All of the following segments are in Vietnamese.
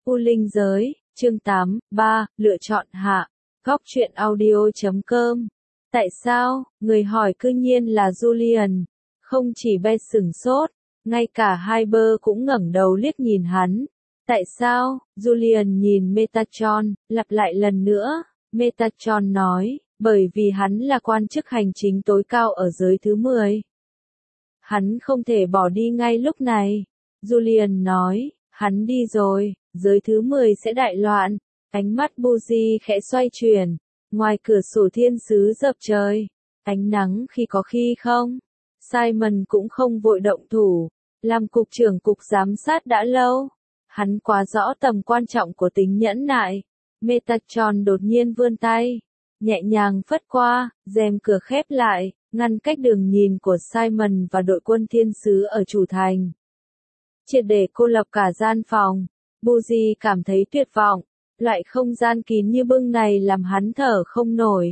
U Linh Giới, chương 8, 3, lựa chọn hạ. Góc truyện audio.com. Tại sao, người hỏi cư nhiên là Julian. Không chỉ Beth sửng sốt, ngay cả Hyper cũng ngẩng đầu liếc nhìn hắn. Tại sao, Julian nhìn Metatron, lặp lại lần nữa. Metatron nói, bởi vì hắn là quan chức hành chính tối cao ở giới thứ 10. Hắn không thể bỏ đi ngay lúc này. Julian nói, hắn đi rồi, giới thứ 10 sẽ đại loạn. Ánh mắt Buzi khẽ xoay chuyển. Ngoài cửa sổ thiên sứ dập trời. Ánh nắng khi có khi không. Simon cũng không vội động thủ. Làm cục trưởng cục giám sát đã lâu. Hắn quá rõ tầm quan trọng của tính nhẫn nại. Metatron đột nhiên vươn tay. Nhẹ nhàng phất qua, rèm cửa khép lại, ngăn cách đường nhìn của Simon và đội quân thiên sứ ở chủ thành. Triệt để cô lập cả gian phòng. Buzi cảm thấy tuyệt vọng. Loại không gian kín như bưng này làm hắn thở không nổi.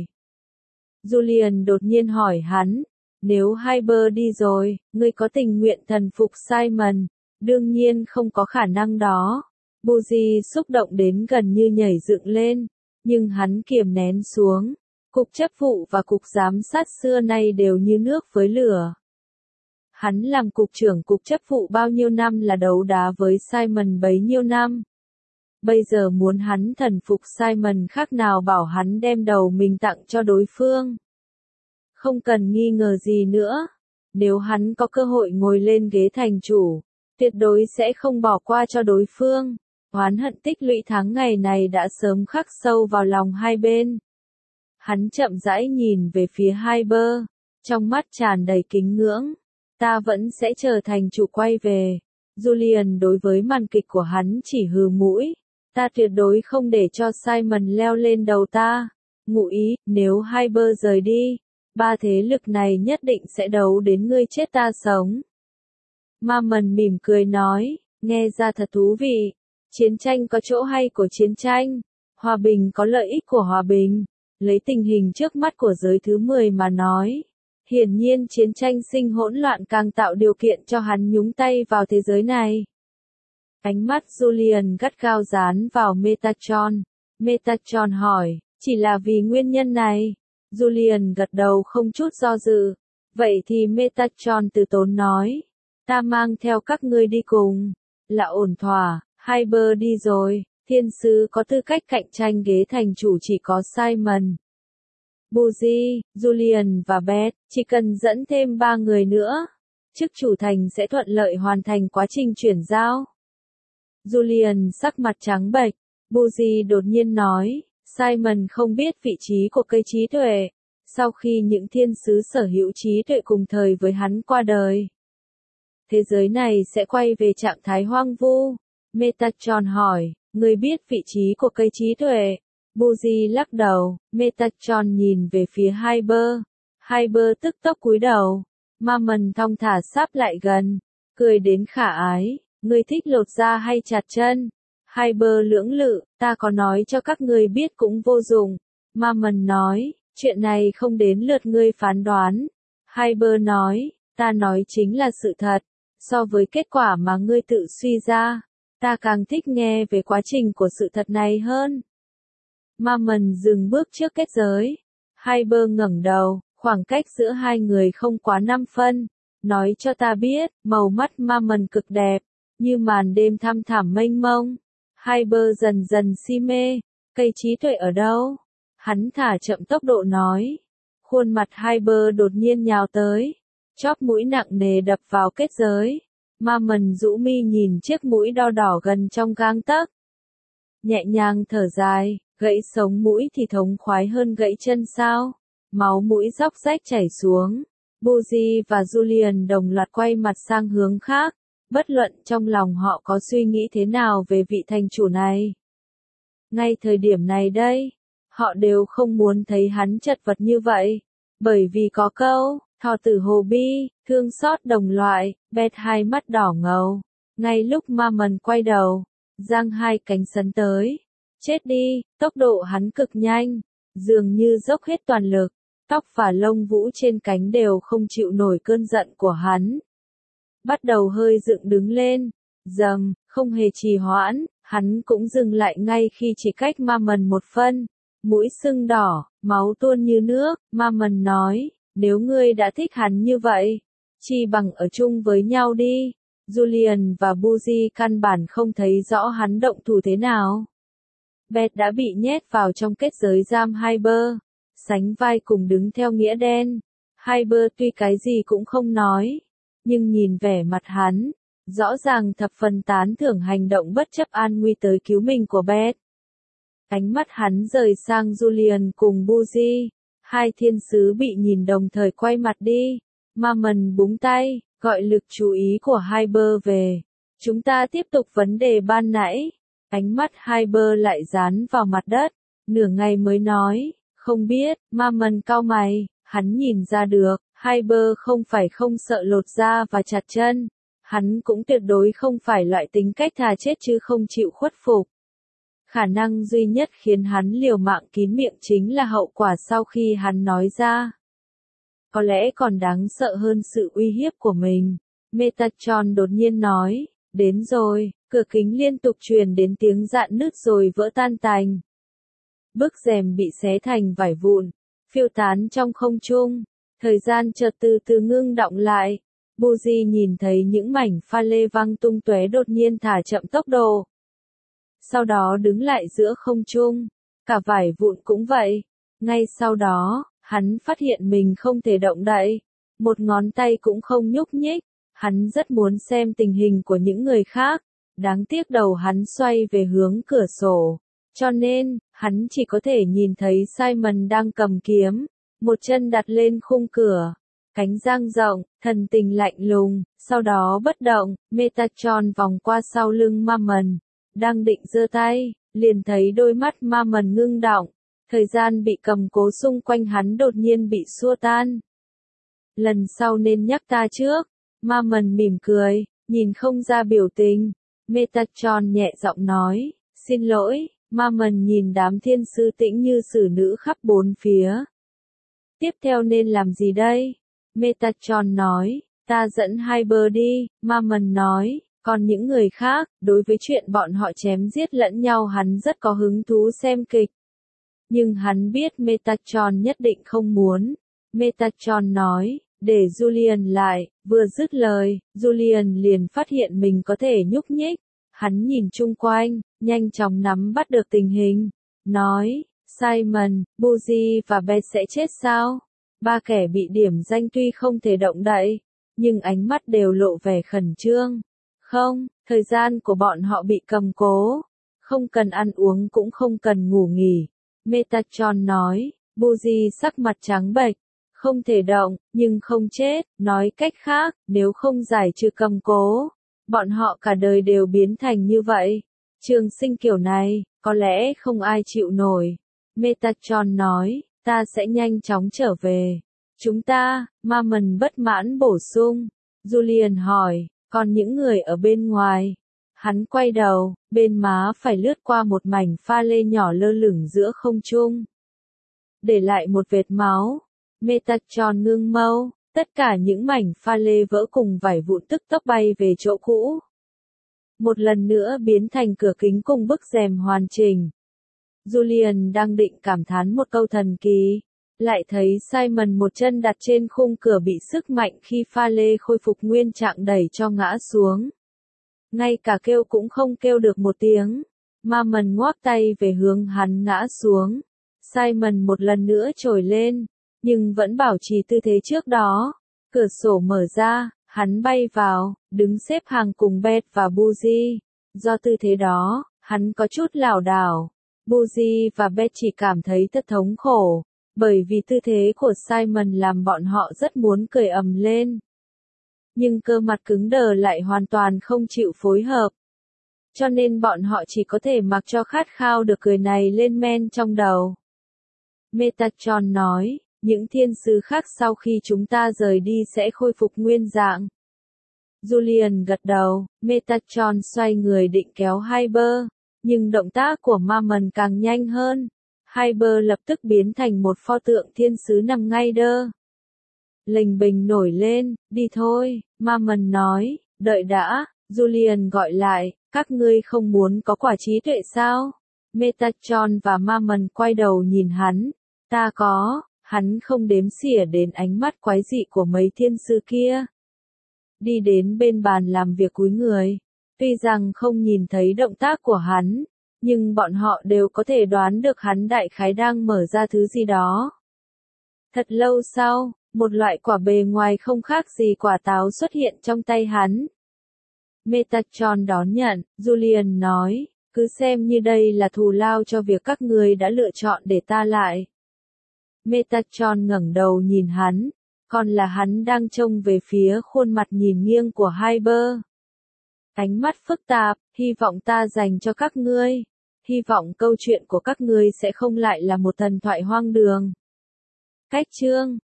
Julian đột nhiên hỏi hắn, nếu Hyper đi rồi, ngươi có tình nguyện thần phục Simon? Đương nhiên không có khả năng đó. Buzi xúc động đến gần như nhảy dựng lên, nhưng hắn kiềm nén xuống. Cục chấp vụ và cục giám sát xưa nay đều như nước với lửa. Hắn làm cục trưởng cục chấp vụ bao nhiêu năm là đấu đá với Simon bấy nhiêu năm. Bây giờ muốn hắn thần phục Simon khác nào bảo hắn đem đầu mình tặng cho đối phương. Không cần nghi ngờ gì nữa. Nếu hắn có cơ hội ngồi lên ghế thành chủ, tuyệt đối sẽ không bỏ qua cho đối phương. Oán hận tích lũy tháng ngày này đã sớm khắc sâu vào lòng hai bên. Hắn chậm rãi nhìn về phía Hyper, trong mắt tràn đầy kính ngưỡng. Ta vẫn sẽ trở thành chủ quay về. Julian đối với màn kịch của hắn chỉ hừ mũi. Ta tuyệt đối không để cho Simon leo lên đầu ta. Ngụ ý, nếu Hyper rời đi, ba thế lực này nhất định sẽ đấu đến ngươi chết ta sống. Mammon mỉm cười nói, nghe ra thật thú vị. Chiến tranh có chỗ hay của chiến tranh. Hòa bình có lợi ích của hòa bình. Lấy tình hình trước mắt của giới thứ 10 mà nói. Hiển nhiên chiến tranh sinh hỗn loạn càng tạo điều kiện cho hắn nhúng tay vào thế giới này. Ánh mắt Julian gắt gao dán vào Metatron. Metatron hỏi, chỉ là vì nguyên nhân này. Julian gật đầu không chút do dự. Vậy thì Metatron từ tốn nói, ta mang theo các ngươi đi cùng. Là ổn thỏa, Hyper đi rồi, thiên sứ có tư cách cạnh tranh ghế thành chủ chỉ có Simon. Buzi, Julian và Beth, chỉ cần dẫn thêm 3 người nữa, chức chủ thành sẽ thuận lợi hoàn thành quá trình chuyển giao. Julian sắc mặt trắng bệch. Buzi đột nhiên nói, Simon không biết vị trí của cây trí tuệ, sau khi những thiên sứ sở hữu trí tuệ cùng thời với hắn qua đời. Thế giới này sẽ quay về trạng thái hoang vu. Metatron hỏi, người biết vị trí của cây trí tuệ? Buzi lắc đầu. Metatron nhìn về phía Hyper. Hyper tức tốc cúi đầu. Mammon thong thả sáp lại gần, cười đến khả ái. Ngươi thích lột da hay chặt chân? Hyper lưỡng lự, ta có nói cho các ngươi biết cũng vô dụng. Mammon nói, chuyện này không đến lượt ngươi phán đoán. Hyper nói, ta nói chính là sự thật. So với kết quả mà ngươi tự suy ra, ta càng thích nghe về quá trình của sự thật này hơn. Mammon dừng bước trước kết giới. Hyper ngẩng đầu, khoảng cách giữa hai người không quá 5 phân. Nói cho ta biết, màu mắt Mammon cực đẹp, như màn đêm thăm thẳm mênh mông. Hyper dần dần si mê, cây trí tuệ ở đâu? Hắn thả chậm tốc độ nói. Khuôn mặt Hyper đột nhiên nhào tới, chóp mũi nặng nề đập vào kết giới. Mammon rũ mi nhìn chiếc mũi đo đỏ gần trong gang tấc. Nhẹ nhàng thở dài, gãy sống mũi thì thống khoái hơn gãy chân sao? Máu mũi róc rách chảy xuống. Buzi và Julian đồng loạt quay mặt sang hướng khác. Bất luận trong lòng họ có suy nghĩ thế nào về vị thành chủ này. Ngay thời điểm này đây, họ đều không muốn thấy hắn chật vật như vậy. Bởi vì có câu, thọ tử hồ bi, thương xót đồng loại, Beth hai mắt đỏ ngầu. Ngay lúc Mammon quay đầu, giang hai cánh sấn tới. Chết đi, tốc độ hắn cực nhanh, dường như dốc hết toàn lực. Tóc và lông vũ trên cánh đều không chịu nổi cơn giận của hắn. Bắt đầu hơi dựng đứng lên, không hề trì hoãn, Hắn cũng dừng lại ngay khi chỉ cách Mammon một phân. Mũi sưng đỏ, máu tuôn như nước, Mammon nói, nếu ngươi đã thích hắn như vậy, chi bằng ở chung với nhau đi. Julian và Buzi căn bản không thấy rõ hắn động thủ thế nào. Beth đã bị nhét vào trong kết giới giam Hyber, sánh vai cùng đứng theo nghĩa đen. Hyber tuy cái gì cũng không nói, nhưng nhìn vẻ mặt hắn, rõ ràng thập phần tán thưởng hành động bất chấp an nguy tới cứu mình của Beth. Ánh mắt hắn rời sang Julian cùng Buzi, hai thiên sứ bị nhìn đồng thời quay mặt đi. Mammon búng tay, gọi lực chú ý của Hyber về. Chúng ta tiếp tục vấn đề ban nãy. Ánh mắt Hyber lại dán vào mặt đất, nửa ngày mới nói, không biết. Mammon cau mày, hắn nhìn ra được, Hyber không phải không sợ lột da và chặt chân. Hắn cũng tuyệt đối không phải loại tính cách thà chết chứ không chịu khuất phục. Khả năng duy nhất khiến hắn liều mạng kín miệng chính là hậu quả sau khi hắn nói ra. Có lẽ còn đáng sợ hơn sự uy hiếp của mình. Metatron đột nhiên nói, đến rồi, cửa kính liên tục truyền đến tiếng rạn nứt rồi vỡ tan tành. Bức rèm bị xé thành vải vụn, phiêu tán trong không trung, thời gian chợt từ từ ngưng đọng lại. Buzi nhìn thấy những mảnh pha lê văng tung tóe đột nhiên thả chậm tốc độ. Sau đó đứng lại giữa không trung, cả vải vụn cũng vậy. Ngay sau đó, hắn phát hiện mình không thể động đậy, một ngón tay cũng không nhúc nhích. Hắn rất muốn xem tình hình của những người khác, đáng tiếc đầu hắn xoay về hướng cửa sổ, cho nên, hắn chỉ có thể nhìn thấy Simon đang cầm kiếm, một chân đặt lên khung cửa, cánh dang rộng, thần tình lạnh lùng, sau đó bất động. Metatron vòng qua sau lưng Mammon, đang định giơ tay, liền thấy đôi mắt Mammon ngưng đọng, thời gian bị cầm cố xung quanh hắn đột nhiên bị xua tan. Lần sau nên nhắc ta trước. Mammon mỉm cười, nhìn không ra biểu tình. Metatron nhẹ giọng nói, xin lỗi. Mammon nhìn đám thiên sư tĩnh như xử nữ khắp bốn phía. Tiếp theo nên làm gì đây? Metatron nói, ta dẫn Hyber đi. Mammon nói, còn những người khác, đối với chuyện bọn họ chém giết lẫn nhau hắn rất có hứng thú xem kịch. Nhưng hắn biết Metatron nhất định không muốn. Metatron nói, để Julian lại. Vừa dứt lời, Julian liền phát hiện mình có thể nhúc nhích. Hắn nhìn chung quanh, nhanh chóng nắm bắt được tình hình. Nói, Simon, Buzi và Beth sẽ chết sao? Ba kẻ bị điểm danh tuy không thể động đậy, nhưng ánh mắt đều lộ vẻ khẩn trương. Không, thời gian của bọn họ bị cầm cố. Không cần ăn uống cũng không cần ngủ nghỉ. Metatron nói, Buzi sắc mặt trắng bệch. Không thể động, nhưng không chết. Nói cách khác, nếu không giải trừ cầm cố, bọn họ cả đời đều biến thành như vậy. Trường sinh kiểu này, có lẽ không ai chịu nổi. Metatron nói, ta sẽ nhanh chóng trở về. Chúng ta, Mammon bất mãn bổ sung. Julian hỏi, còn những người ở bên ngoài? Hắn quay đầu, bên má phải lướt qua một mảnh pha lê nhỏ lơ lửng giữa không trung, để lại một vệt máu. Metatron ngưng mâu, tất cả những mảnh pha lê vỡ cùng vải vụn tức tốc bay về chỗ cũ. Một lần nữa biến thành cửa kính cùng bức rèm hoàn chỉnh. Julian đang định cảm thán một câu thần kỳ, lại thấy Simon một chân đặt trên khung cửa bị sức mạnh khi pha lê khôi phục nguyên trạng đẩy cho ngã xuống. Ngay cả kêu cũng không kêu được một tiếng. Mammon ngoác tay về hướng hắn ngã xuống. Simon một lần nữa trồi lên, nhưng vẫn bảo trì tư thế trước đó. Cửa sổ mở ra, hắn bay vào, đứng xếp hàng cùng Beth và Buzi. Do tư thế đó, hắn có chút lảo đảo. Buzi và Beth chỉ cảm thấy thật thống khổ, bởi vì tư thế của Simon làm bọn họ rất muốn cười ầm lên. Nhưng cơ mặt cứng đờ lại hoàn toàn không chịu phối hợp. Cho nên bọn họ chỉ có thể mặc cho khát khao được cười này lên men trong đầu. Metatron nói, những thiên sứ khác sau khi chúng ta rời đi sẽ khôi phục nguyên dạng. Julian gật đầu, Metatron xoay người định kéo Hyber, nhưng động tác của Mammon càng nhanh hơn. Hyber lập tức biến thành một pho tượng thiên sứ nằm ngay đơ. Lình bình nổi lên, đi thôi, Mammon nói, đợi đã. Julian gọi lại, Các ngươi không muốn có quả trí tuệ sao? Metatron và Mammon quay đầu nhìn hắn. Ta có, hắn không đếm xỉa đến ánh mắt quái dị của mấy thiên sư kia. Đi đến bên bàn làm việc cúi người. Tuy rằng không nhìn thấy động tác của hắn, nhưng bọn họ đều có thể đoán được hắn đại khái đang mở ra thứ gì đó. Thật lâu sau, một loại quả bề ngoài không khác gì quả táo xuất hiện trong tay hắn. Metatron đón nhận, Julian nói, cứ xem như đây là thù lao cho việc các ngươi đã lựa chọn để ta lại. Metatron ngẩng đầu nhìn hắn, còn là hắn đang trông về phía khuôn mặt nhìn nghiêng của Hyper. Ánh mắt phức tạp, hy vọng ta dành cho các ngươi. Hy vọng câu chuyện của các ngươi sẽ không lại là một thần thoại hoang đường. Cách chương